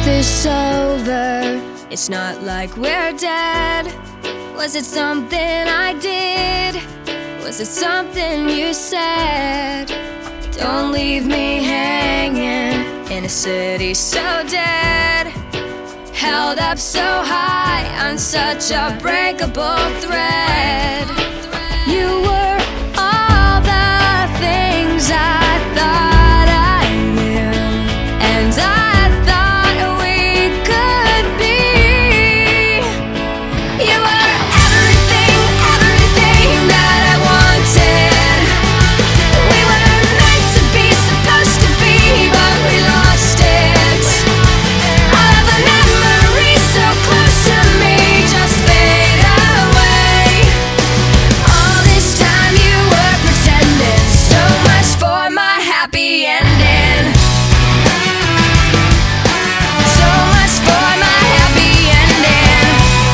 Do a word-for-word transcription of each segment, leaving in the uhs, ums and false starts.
this over? It's not like we're dead. Was it something I did? Was it something you said? Don't leave me hanging in a city so dead, held up so high on such a breakable thread. You were all the things I thought I knew, and I thought we could be. You were everything, everything that I wanted. We were meant to be, supposed to be, but we lost it. All of the memories so close to me just fade away. All this time you were pretending, so much for my happy ending. So much for my happy ending.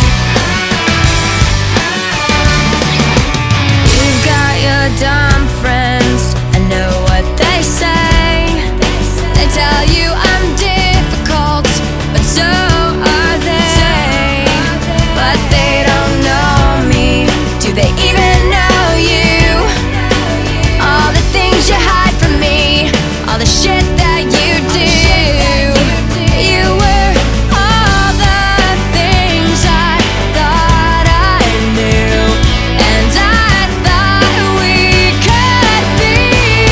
You've got your dumb friends, I know what they say. They tell you I'm difficult, but so are they. But they don't know me, do they even know you? All the things you hide from me, all the shit that you do. You were all the things I thought I knew, and I thought we could be.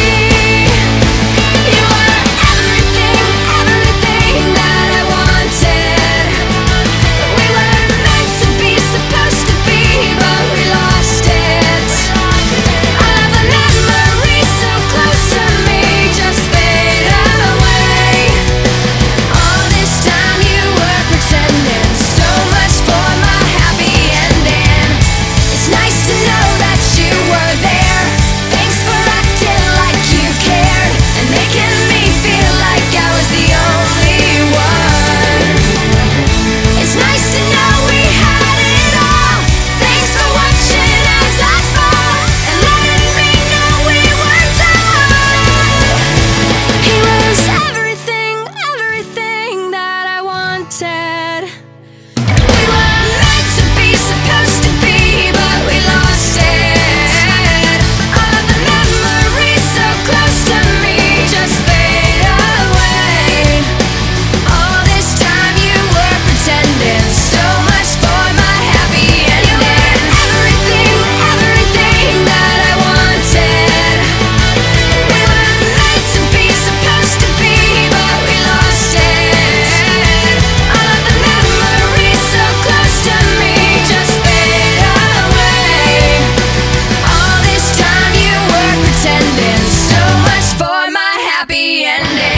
You were everything, everything that I wanted. We were meant to be, supposed to be, but we lost it. All of the memories so close to me just fade away. All this time you were pretending, so much for my happy ending. It's nice to know that you were there. Thanks for acting like you cared, and making me feel like I was the only one. It's nice to know we had it all. Thanks for watching as I fall, and letting me know we were done. He was everything, everything that I wanted. We were meant to be, supposed to be, but we lost it. All of the memories so close to me just fade away. All this time you were pretending, so much for my happy ending. Everything, everything that I wanted. We were meant to be, supposed to be, but we lost it. All of the memories so close to me just fade away. All this time you were pretending, so much for my happy ending.